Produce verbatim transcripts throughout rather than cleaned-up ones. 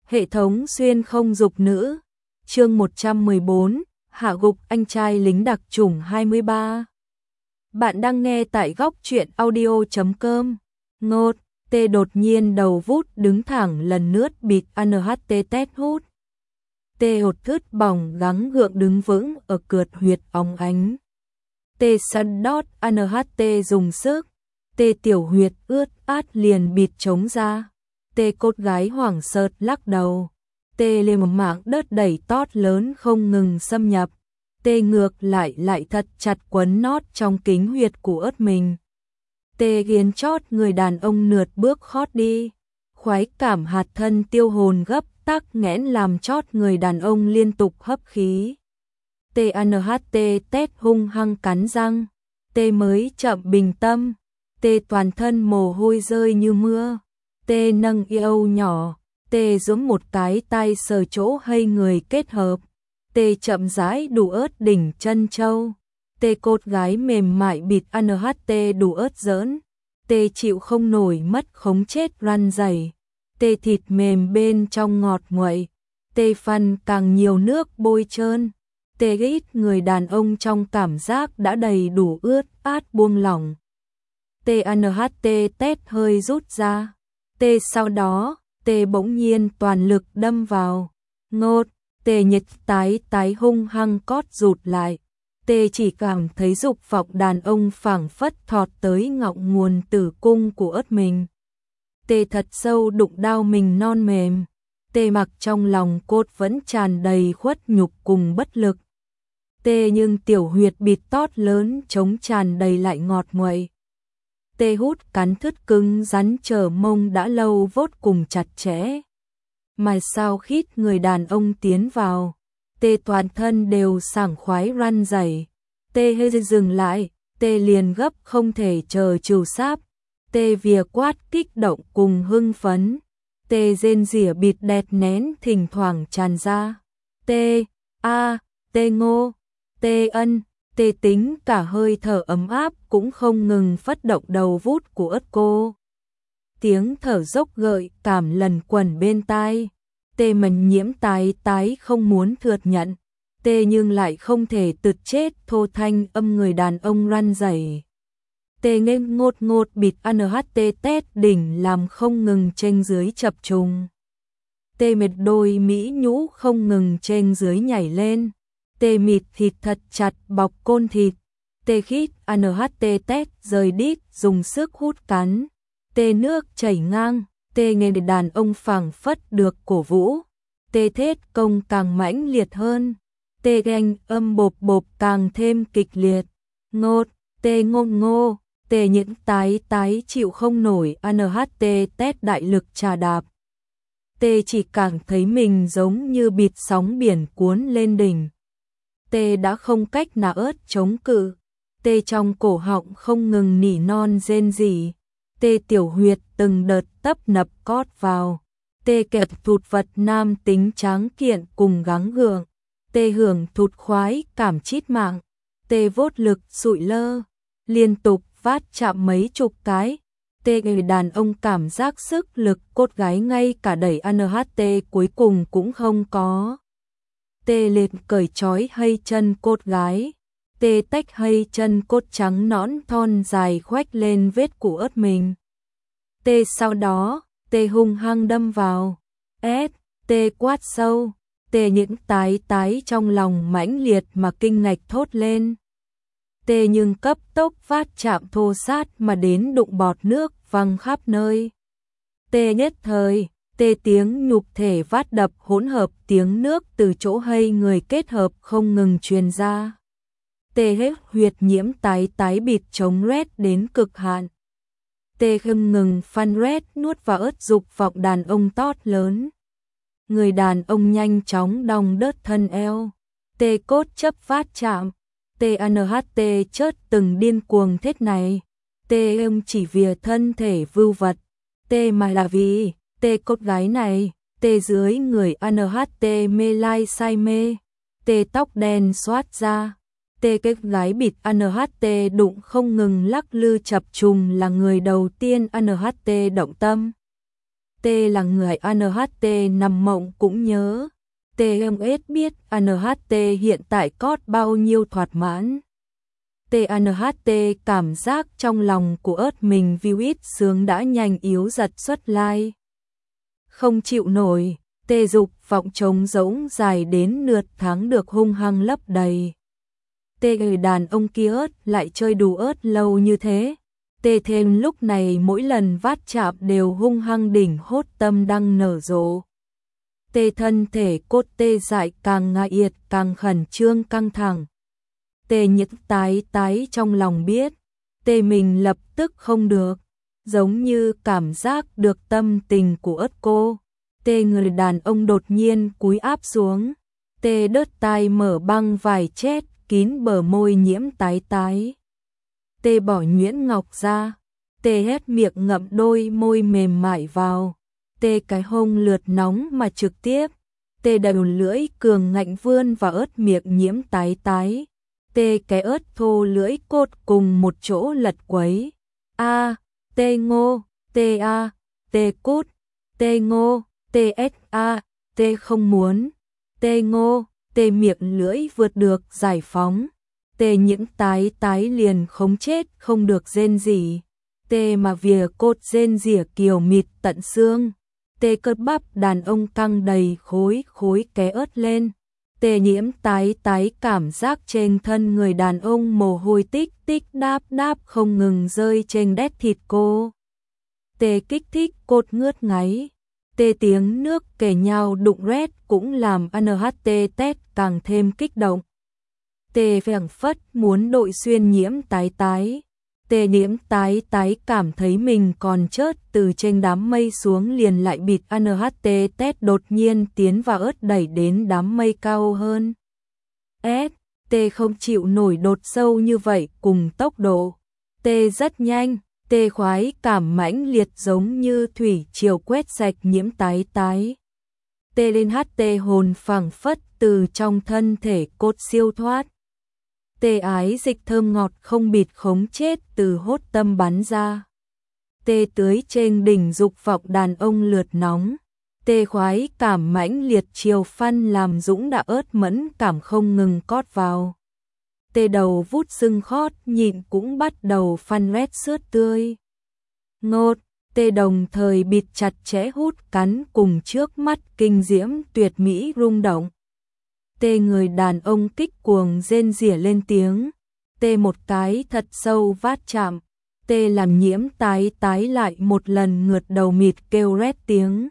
Hệ thống xuyên không dục nữ. Chương một trăm mười bốn, hạ gục anh trai lính đặc chủng hai mươi ba. Bạn đang nghe tại góc truyện audio chấm com. Ngột, tê đột nhiên đầu vút đứng thẳng lần lướt bịt anh hát tê tét hút. Tê hột thứt bỏng gắng gượng đứng vững ở cượt huyệt óng ánh. Tê săn đót anh hát tê dùng sức. Tê tiểu huyệt ướt át liền bịt trống ra. Tê cốt gái hoảng sợ lắc đầu. Tê lên một mảng đất đẩy tót lớn không ngừng xâm nhập. Tê ngược lại lại thật chặt quấn nót trong kính huyệt của ớt mình. Tê nghiến chót người đàn ông nượt bước khót đi. Khoái cảm hạt thân tiêu hồn gấp tắc nghẽn làm chót người đàn ông liên tục hấp khí. Tê anh hát tê tét hung hăng cắn răng. Tê mới chậm bình tâm. Tê toàn thân mồ hôi rơi như mưa. Tê nâng yêu nhỏ. Tê giúm một cái tay sờ chỗ hay người kết hợp. Tê chậm rãi đủ ớt đỉnh chân châu. Tê cốt gái mềm mại bịt anh hát tê đủ ớt giỡn. Tê chịu không nổi mất khống chết răn dày. Tê thịt mềm bên trong ngọt nguậy. Tê phân càng nhiều nước bôi trơn. Tê ít người đàn ông trong cảm giác đã đầy đủ ướt át buông lỏng. Tê anh hát tê tét hơi rút ra. Tê sau đó, tê bỗng nhiên toàn lực đâm vào. Ngột, tê nhật tái tái hung hăng cót rụt lại. Tê chỉ cảm thấy dục vọng đàn ông phảng phất thọt tới ngọng nguồn tử cung của ớt mình. Tê thật sâu đụng đau mình non mềm. Tê mặc trong lòng cốt vẫn tràn đầy khuất nhục cùng bất lực. Tê nhưng tiểu huyệt bịt tót lớn trống tràn đầy lại ngọt nguậy. Tê hút cắn thứt cứng rắn chờ mông đã lâu vốt cùng chặt chẽ. Mà sao khít người đàn ông tiến vào. Tê toàn thân đều sảng khoái răn rẩy. Tê hơi dừng lại. Tê liền gấp không thể chờ trừ sáp. Tê vìa quát kích động cùng hưng phấn. Tê rên rỉa bịt đẹt nén thỉnh thoảng tràn ra. Tê, a, tê ngô, tê ân. Tê tính cả hơi thở ấm áp cũng không ngừng phất động đầu vút của ớt cô. Tiếng thở dốc gợi cảm lần quẩn bên tai. Tê mần nhiễm tái tái không muốn thừa nhận. Tê nhưng lại không thể tự chết thô thanh âm người đàn ông răn rẩy. Tê nghênh ngột ngột bịt anh hát tê tét đỉnh làm không ngừng trên dưới chập trùng. Tê mệt đôi mỹ nhũ không ngừng trên dưới nhảy lên. Tê mịt thịt thật chặt bọc côn thịt. Tê khít anh hát tê tét rời đít dùng sức hút cắn. Tê nước chảy ngang. Tê nghe đàn ông phảng phất được cổ vũ. Tê thét công càng mãnh liệt hơn. Tê ganh âm bộp bộp càng thêm kịch liệt. Ngột, tê ngôn ngô. Tê những tái tái chịu không nổi anh hát tê tét đại lực trà đạp. Tê chỉ cảm thấy mình giống như bịt sóng biển cuốn lên đỉnh. Tê đã không cách nào ớt chống cự. Tê trong cổ họng không ngừng nỉ non rên rỉ. Tê tiểu huyệt từng đợt tấp nập cót vào. Tê kẹp thụt vật nam tính tráng kiện cùng gắng gượng. Tê hưởng thụt khoái cảm chít mạng. Tê vốt lực sụi lơ. Liên tục vát chạm mấy chục cái. Tê người đàn ông cảm giác sức lực cốt gái ngay cả đẩy anh hát tê cuối cùng cũng không có. Tê liệt cởi trói hay chân cốt gái. Tê tách hay chân cốt trắng nõn thon dài khoách lên vết của ớt mình. Tê sau đó, tê hung hăng đâm vào. Ét, tê quát sâu. Tê những tái tái trong lòng mãnh liệt mà kinh ngạch thốt lên. Tê nhưng cấp tốc vát chạm thô sát mà đến đụng bọt nước văng khắp nơi. Tê nhất thời, tê tiếng nhục thể vát đập hỗn hợp tiếng nước từ chỗ hay người kết hợp không ngừng truyền ra. Tê hết huyệt nhiễm tái tái bịt chống rét đến cực hạn. Tê không ngừng phăn rét nuốt vào ớt dục vọng đàn ông tót lớn. Người đàn ông nhanh chóng đong đớt thân eo. Tê cốt chấp vát chạm. Tê anh hát tê chớt từng điên cuồng thế này. Tê ông chỉ vì thân thể vưu vật. Tê mà là vì tê cốt gái này. Tê dưới người anh hát tê mê lai say mê. Tê tóc đen xoát ra. Tê cái gái bịt anh hát tê đụng không ngừng lắc lư chập trùng là người đầu tiên anh hát tê động tâm. T là người a en hát tê nằm mộng cũng nhớ. tê em ét biết a en hát tê hiện tại cót bao nhiêu thỏa mãn. T a en hát tê cảm giác trong lòng của ớt mình view ít sướng đã nhanh yếu giật xuất like. Không chịu nổi, tê dục vọng trống rỗng dài đến nửa tháng được hung hăng lấp đầy. Tê người đàn ông kia ớt lại chơi đù ớt lâu như thế. Tê thêm lúc này mỗi lần vát chạm đều hung hăng đỉnh hốt tâm đang nở rộ. Tê thân thể cốt tê dại càng ngại yệt càng khẩn trương căng thẳng. Tê nhức tái tái trong lòng biết. Tê mình lập tức không được. Giống như cảm giác được tâm tình của ớt cô. Tê người đàn ông đột nhiên cúi áp xuống. Tê đớt tai mở băng vải chết kín bờ môi nhiễm tái tái. Tê bỏ nhuyễn ngọc ra. Tê hét miệng ngậm đôi môi mềm mại vào. Tê cái hông lượt nóng mà trực tiếp. Tê đầu lưỡi cường ngạnh vươn vào ớt miệng nhiễm tái tái. Tê cái ớt thô lưỡi cốt cùng một chỗ lật quấy. A, tê ngô, tê a, tê cút, tê ngô, tê s a, tê không muốn, tê ngô, tê miệng lưỡi vượt được giải phóng. Tê những tái tái liền không chết không được rên rỉ. Tê mà vìa cốt rên rỉa kiều mịt tận xương. Tê cơ bắp đàn ông căng đầy khối khối ké ớt lên. Tê nhiễm tái tái cảm giác trên thân người đàn ông mồ hôi tích tích đáp đáp không ngừng rơi trên đét thịt cô. Tê kích thích cốt ngướt ngáy. Tê tiếng nước kề nhau đụng rét cũng làm a en hát tê tét càng thêm kích động. Tê phảng phất muốn đội xuyên nhiễm tái tái. Tê nhiễm tái tái cảm thấy mình còn chớt từ trên đám mây xuống liền lại bịt a en hát tê tét đột nhiên tiến vào ớt đẩy đến đám mây cao hơn. S, Tê không chịu nổi đột sâu như vậy cùng tốc độ. Tê rất nhanh, tê khoái cảm mãnh liệt giống như thủy triều quét sạch nhiễm tái tái. Tê lên hát tê hồn phảng phất từ trong thân thể cốt siêu thoát. Tê ái dịch thơm ngọt không bịt khống chết từ hốt tâm bắn ra. Tê tưới trên đỉnh dục vọng đàn ông lượt nóng. Tê khoái cảm mãnh liệt chiều phân làm dũng đã ớt mẫn cảm không ngừng cót vào. Tê đầu vút sưng khót nhịn cũng bắt đầu phân rét sướt tươi. Ngột, tê đồng thời bịt chặt chẽ hút cắn cùng trước mắt kinh diễm tuyệt mỹ rung động. Tê người đàn ông kích cuồng rên rỉa lên tiếng. Tê một cái thật sâu vát chạm. Tê làm nhiễm tái tái lại một lần ngượt đầu mịt kêu rét tiếng.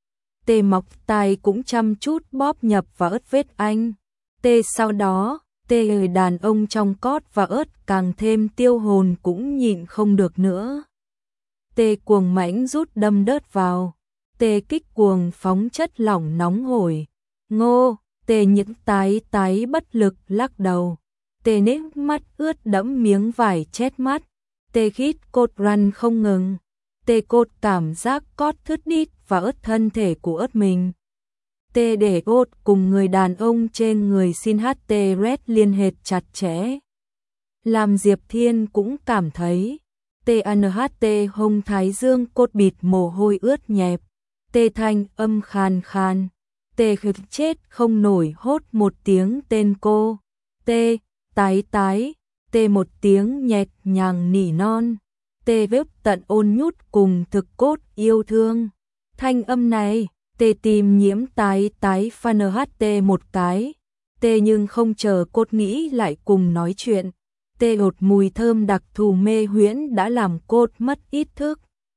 Tê mọc tai cũng chăm chút bóp nhập vào ớt vết anh. Tê sau đó, tê người đàn ông trong cót và ớt càng thêm tiêu hồn cũng nhịn không được nữa. Tê cuồng mãnh rút đâm đớt vào. Tê kích cuồng phóng chất lỏng nóng hổi. Ngô, tê những tái tái bất lực lắc đầu. Tê nếp mắt ướt đẫm miếng vải chét mắt. Tê khít cốt răn không ngừng. Tê cốt cảm giác cót thứt đít và ớt thân thể của ớt mình. Tê để cốt cùng người đàn ông trên người xin hát tê rét liên hệ chặt chẽ. Làm Diệp Thiên cũng cảm thấy. Tê a en hát tê hông thái dương cốt bịt mồ hôi ướt nhẹp. Tê thanh âm khan khan. Tê khực chết không nổi hốt một tiếng tên cô. Tê, tái tái. Tê một tiếng nhẹt nhàng nỉ non. Tê vếp tận ôn nhút cùng thực cốt yêu thương. Thanh âm này, tê tìm nhiễm tái tái phan hát tê một cái. Tê nhưng không chờ cốt nghĩ lại cùng nói chuyện. Tê đột mùi thơm đặc thù mê huyễn đã làm cốt mất ít thức.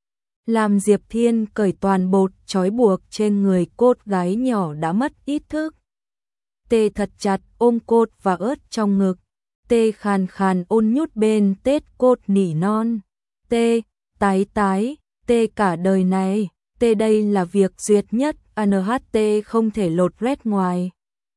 Làm Diệp Thiên cởi toàn bột trói buộc trên người cốt gái nhỏ đã mất ít thức. Tê thật chặt ôm cốt và ớt trong ngực. Tê khàn khàn ôn nhút bên tết cốt nỉ non. Tê, tái tái, tê cả đời này, tê đây là việc duyệt nhất, a en hát tê không thể lột rét ngoài.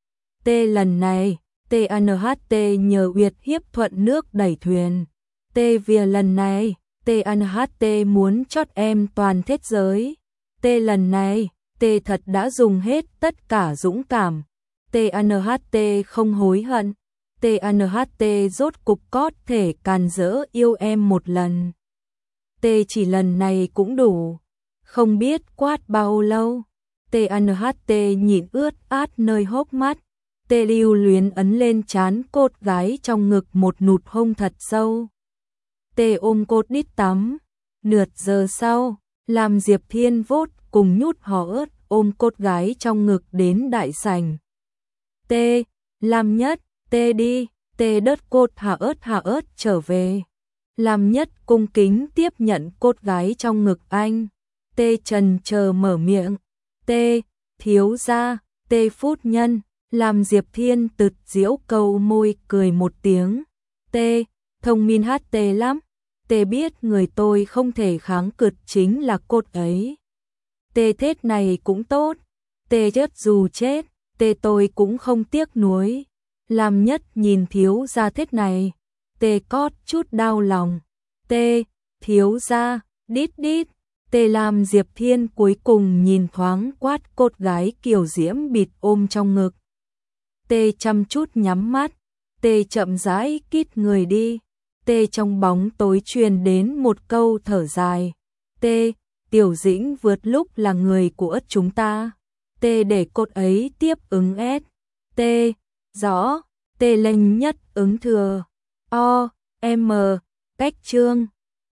Tê lần này, tê a en hát tê nhờ Uyệt hiếp thuận nước đẩy thuyền. Tê vìa lần này, tê a en hát tê muốn chót em toàn thế giới. Tê lần này, tê thật đã dùng hết tất cả dũng cảm. Tê a en hát tê không hối hận. Tê a en hát tê rốt cục có thể càn rỡ yêu em một lần. Tê chỉ lần này cũng đủ. Không biết quát bao lâu. tê en hát tê nhịn ướt át nơi hốc mắt. Tê lưu luyến ấn lên trán cốt gái trong ngực một nụt hôn thật sâu. Tê ôm cốt đít tắm. Nửa giờ sau, làm Diệp Thiên vốt cùng nhút hò ớt ôm cốt gái trong ngực đến đại sảnh. Tê, làm nhất, tê đi, tê đớt cốt hạ ớt hạ ớt trở về. Làm nhất cung kính tiếp nhận cốt gái trong ngực anh. Tê trần chờ mở miệng. Tê, thiếu gia, tê phút nhân. Làm Diệp Thiên tực diễu câu môi cười một tiếng. Tê, thông minh hát tê lắm. Tê biết người tôi không thể kháng cự chính là cốt ấy. Tê thế này cũng tốt. Tê chết dù chết, tê tôi cũng không tiếc nuối. Làm nhất nhìn thiếu gia thế này. Tê cót chút đau lòng. Tê, thiếu gia, đít đít. Tê làm Diệp Thiên cuối cùng nhìn thoáng quát cốt gái kiều diễm bịt ôm trong ngực. Tê chăm chút nhắm mắt. Tê chậm rãi kít người đi. Tê trong bóng tối truyền đến một câu thở dài. Tê, Tiểu Dĩnh vượt lúc là người của chúng ta. Tê để cốt ấy tiếp ứng S. Tê, rõ. Tê lệnh nhất ứng thừa. O, M, cách chương.